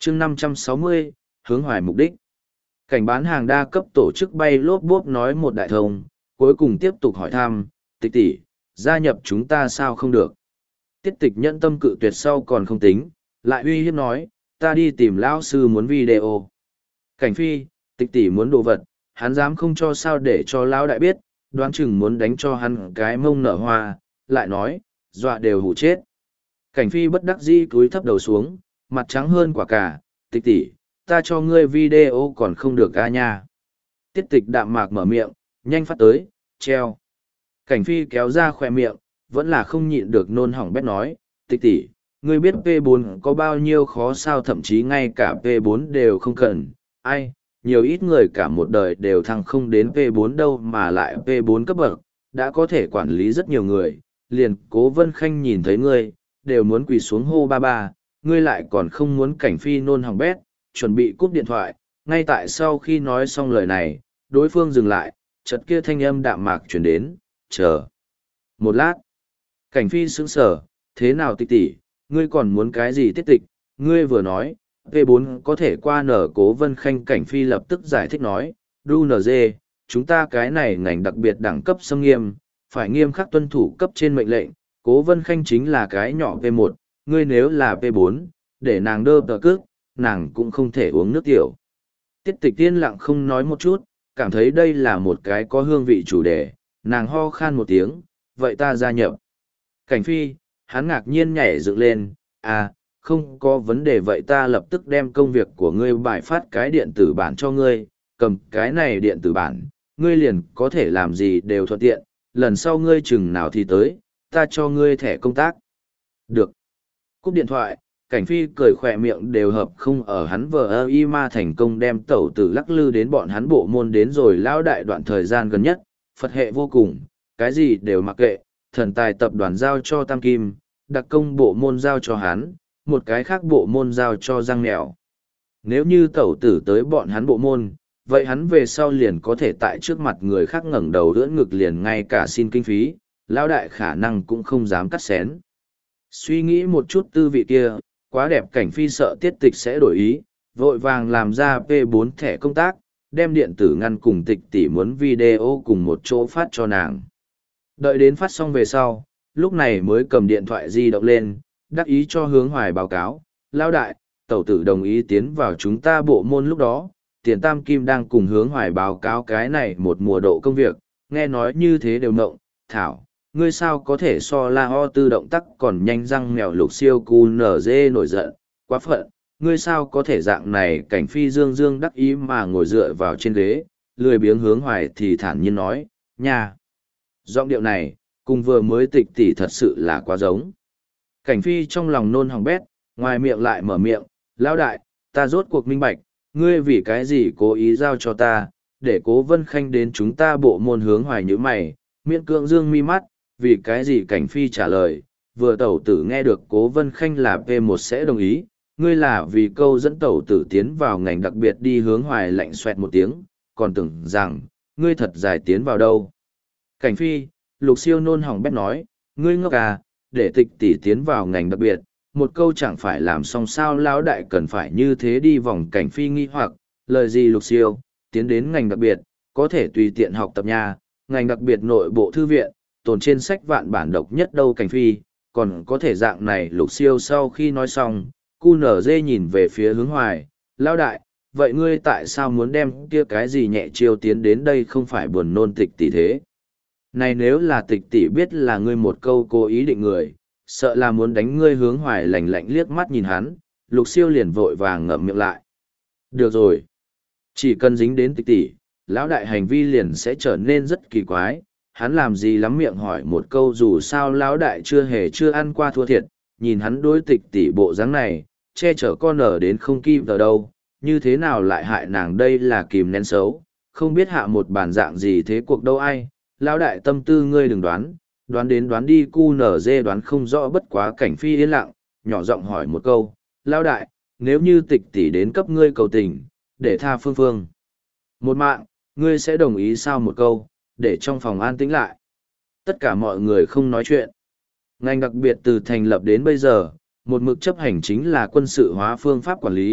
chương 560, hướng hoài mục đích. Cảnh bán hàng đa cấp tổ chức bay lốp bốp nói một đại thông, cuối cùng tiếp tục hỏi thăm, tịch tỷ, gia nhập chúng ta sao không được. Tiết tịch nhẫn tâm cự tuyệt sau còn không tính, lại uy hiếp nói, ta đi tìm lão sư muốn video. Cảnh phi, tịch tỷ muốn đồ vật, hắn dám không cho sao để cho lão đại biết, đoán chừng muốn đánh cho hắn cái mông nở hoa, lại nói, dọa đều hủ chết. Cảnh phi bất đắc dĩ cúi thấp đầu xuống, mặt trắng hơn quả cà, tịch tỷ, ta cho ngươi video còn không được ca nha. Tiết tịch đạm mạc mở miệng, nhanh phát tới, treo. Cảnh phi kéo ra khỏe miệng, vẫn là không nhịn được nôn hỏng bét nói, tịch tỷ, ngươi biết P4 có bao nhiêu khó sao, thậm chí ngay cả P4 đều không cần, ai, nhiều ít người cả một đời đều thăng không đến P4 đâu mà lại P4 cấp bậc, đã có thể quản lý rất nhiều người, liền Cố Vân Khanh nhìn thấy ngươi, đều muốn quỳ xuống hô ba ba, ngươi lại còn không muốn. Cảnh phi nôn hỏng bét, chuẩn bị cúp điện thoại, ngay tại sau khi nói xong lời này, đối phương dừng lại, chợt kia thanh âm đạm mạc chuyển đến, chờ. Một lát, Cảnh phi sững sờ, thế nào tịch tỷ, ngươi còn muốn cái gì tiết tịch, ngươi vừa nói, V4 có thể qua nở. Cố Vân Khanh. Cảnh phi lập tức giải thích nói, DUNG, chúng ta cái này ngành đặc biệt đẳng cấp xâm nghiêm, phải nghiêm khắc tuân thủ cấp trên mệnh lệnh, Cố Vân Khanh chính là cái nhỏ V1, ngươi nếu là V4, để nàng đơ tờ cước, nàng cũng không thể uống nước tiểu. Tiết tịch tiên lặng không nói một chút, cảm thấy đây là một cái có hương vị chủ đề, nàng ho khan một tiếng, vậy ta gia nhập. Cảnh phi, hắn ngạc nhiên nhảy dựng lên, à, không có vấn đề, vậy ta lập tức đem công việc của ngươi bài phát cái điện tử bản cho ngươi, cầm cái này điện tử bản, ngươi liền có thể làm gì đều thuận tiện, lần sau ngươi chừng nào thì tới, ta cho ngươi thẻ công tác. Được. Cúp điện thoại, Cảnh phi cười khỏe miệng đều hợp không ở, hắn vờ y ma thành công đem tẩu tử lắc lư đến bọn hắn bộ môn đến rồi lão đại đoạn thời gian gần nhất, Phật hệ vô cùng, cái gì đều mặc kệ, thần tài tập đoàn giao cho Tam Kim, đặc công bộ môn giao cho hắn, một cái khác bộ môn giao cho Giang Mèo. Nếu như tẩu tử tới bọn hắn bộ môn, vậy hắn về sau liền có thể tại trước mặt người khác ngẩng đầu ưỡn ngực, liền ngay cả xin kinh phí, lão đại khả năng cũng không dám cắt xén. Suy nghĩ một chút tư vị kia, quá đẹp. Cảnh phi sợ tiết tịch sẽ đổi ý, vội vàng làm ra P4 thẻ công tác, đem điện tử ngăn cùng tịch tỷ muốn video cùng một chỗ phát cho nàng. Đợi đến phát xong về sau, lúc này mới cầm điện thoại di động lên, đắc ý cho Hướng Hoài báo cáo, lão đại, tẩu tử đồng ý tiến vào chúng ta bộ môn. Lúc đó, Tiền Tam Kim đang cùng Hướng Hoài báo cáo cái này một mùa độ công việc, nghe nói như thế đều ngộng, thảo, ngươi sao có thể so La Ho Tư động tác còn nhanh. Răng mèo Lục Siêu cu nở dê nổi giận, quá phận, ngươi sao có thể dạng này. Cảnh phi dương dương đắc ý mà ngồi dựa vào trên ghế, lười biếng. Hướng Hoài thì thản nhiên nói, nha. Giọng điệu này, cùng vừa mới tịch tỷ thật sự là quá giống. Cảnh phi trong lòng nôn hỏng bét, ngoài miệng lại mở miệng, lão đại, ta rốt cuộc minh bạch, ngươi vì cái gì cố ý giao cho ta, để Cố Vân Khanh đến chúng ta bộ môn. Hướng Hoài nhíu mày, miễn cưỡng dương mi mắt, vì cái gì. Cảnh phi trả lời, vừa tẩu tử nghe được Cố Vân Khanh là P1 sẽ đồng ý, ngươi là vì câu dẫn tẩu tử tiến vào ngành đặc biệt đi. Hướng Hoài lạnh xoẹt một tiếng, còn tưởng rằng, ngươi thật giải tiến vào đâu. Cảnh phi, Lục Siêu nôn hỏng bét nói, ngươi ngốc à, để tịch tỷ tiến vào ngành đặc biệt, một câu chẳng phải làm xong sao, lão đại cần phải như thế đi vòng. Cảnh phi nghi hoặc, lời gì Lục Siêu, tiến đến ngành đặc biệt, có thể tùy tiện học tập nha, ngành đặc biệt nội bộ thư viện, tồn trên sách vạn bản độc nhất đâu. Cảnh phi, còn có thể dạng này. Lục Siêu sau khi nói xong, cu nở dê nhìn về phía Hướng Hoài, lão đại, vậy ngươi tại sao muốn đem kia cái gì nhẹ chiêu tiến đến đây, không phải buồn nôn tịch tỷ thế? Này nếu là tịch tỷ biết là ngươi một câu cố ý định người, sợ là muốn đánh ngươi. Hướng Hoài lạnh lạnh liếc mắt nhìn hắn, Lục Siêu liền vội vàng ngậm miệng lại. Được rồi, chỉ cần dính đến tịch tỷ, lão đại hành vi liền sẽ trở nên rất kỳ quái. Hắn làm gì lắm miệng hỏi một câu, dù sao lão đại chưa ăn qua thua thiệt, nhìn hắn đối tịch tỷ bộ dáng này, che chở con ở đến không kim ở đâu, như thế nào lại hại nàng, đây là kìm nén xấu, không biết hạ một bản dạng gì thế cuộc đâu ai. Lão đại tâm tư ngươi đừng đoán, đoán đến đoán đi. Cu nở dê đoán không rõ, bất quá. Cảnh phi yên lặng, nhỏ giọng hỏi một câu, lão đại, nếu như tịch tỷ đến cấp ngươi cầu tình, để tha Phương Phương một mạng, ngươi sẽ đồng ý sao? Một câu, để trong phòng an tĩnh lại. Tất cả mọi người không nói chuyện. Ngành đặc biệt từ thành lập đến bây giờ, một mực chấp hành chính là quân sự hóa phương pháp quản lý,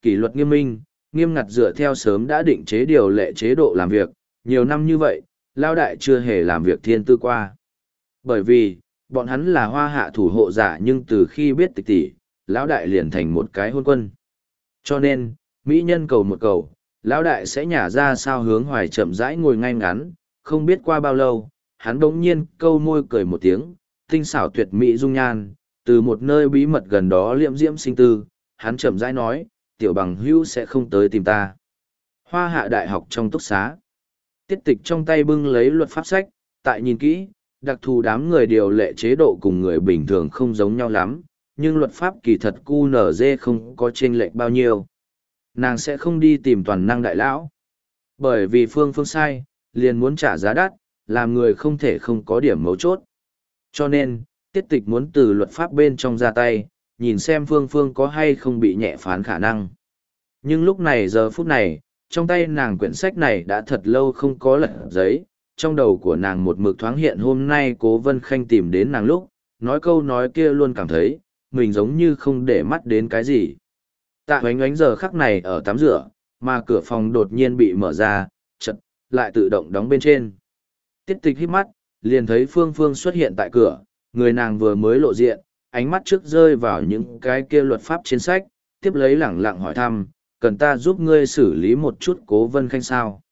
kỷ luật nghiêm minh, nghiêm ngặt dựa theo sớm đã định chế điều lệ chế độ làm việc, nhiều năm như vậy, Lão đại chưa hề làm việc thiên tư qua. Bởi vì, bọn hắn là hoa hạ thủ hộ giả nhưng từ khi biết Tịch tỷ, Lão đại liền thành một cái hôn quân. Cho nên, mỹ nhân cầu một cầu, Lão đại sẽ nhả ra sao Hướng Hoài chậm rãi ngồi ngay ngắn, không biết qua bao lâu, hắn bỗng nhiên câu môi cười một tiếng, tinh xảo tuyệt mỹ dung nhan, từ một nơi bí mật gần đó liễm diễm sinh tư, hắn chậm rãi nói, tiểu bằng hữu sẽ không tới tìm ta. Hoa hạ đại học trong túc xá. Tiết Tịch trong tay bưng lấy luật pháp sách, tại nhìn kỹ, đặc thù đám người điều lệ chế độ cùng người bình thường không giống nhau lắm, nhưng luật pháp kỳ thật QNZ không có chênh lệch bao nhiêu. Nàng sẽ không đi tìm toàn năng đại lão. Bởi vì Phương Phương sai, liền muốn trả giá đắt, làm người không thể không có điểm mấu chốt. Cho nên, Tiết Tịch muốn từ luật pháp bên trong ra tay, nhìn xem Phương Phương có hay không bị nhẹ phán khả năng. Nhưng lúc này giờ phút này, trong tay nàng quyển sách này đã thật lâu không có lật giấy, trong đầu của nàng một mực thoáng hiện hôm nay Cố Vân Khanh tìm đến nàng lúc, nói câu nói kia luôn cảm thấy, mình giống như không để mắt đến cái gì. Tạ Hoánh Oánh giờ khắc này ở tắm rửa, mà cửa phòng đột nhiên bị mở ra, chật, lại tự động đóng bên trên. Tiết Tịch hít mắt, liền thấy Phương Phương xuất hiện tại cửa, người nàng vừa mới lộ diện, ánh mắt trước rơi vào những cái kia luật pháp trên sách, tiếp lấy lẳng lặng hỏi thăm, cần ta giúp ngươi xử lý một chút Cố Vân Khanh sao?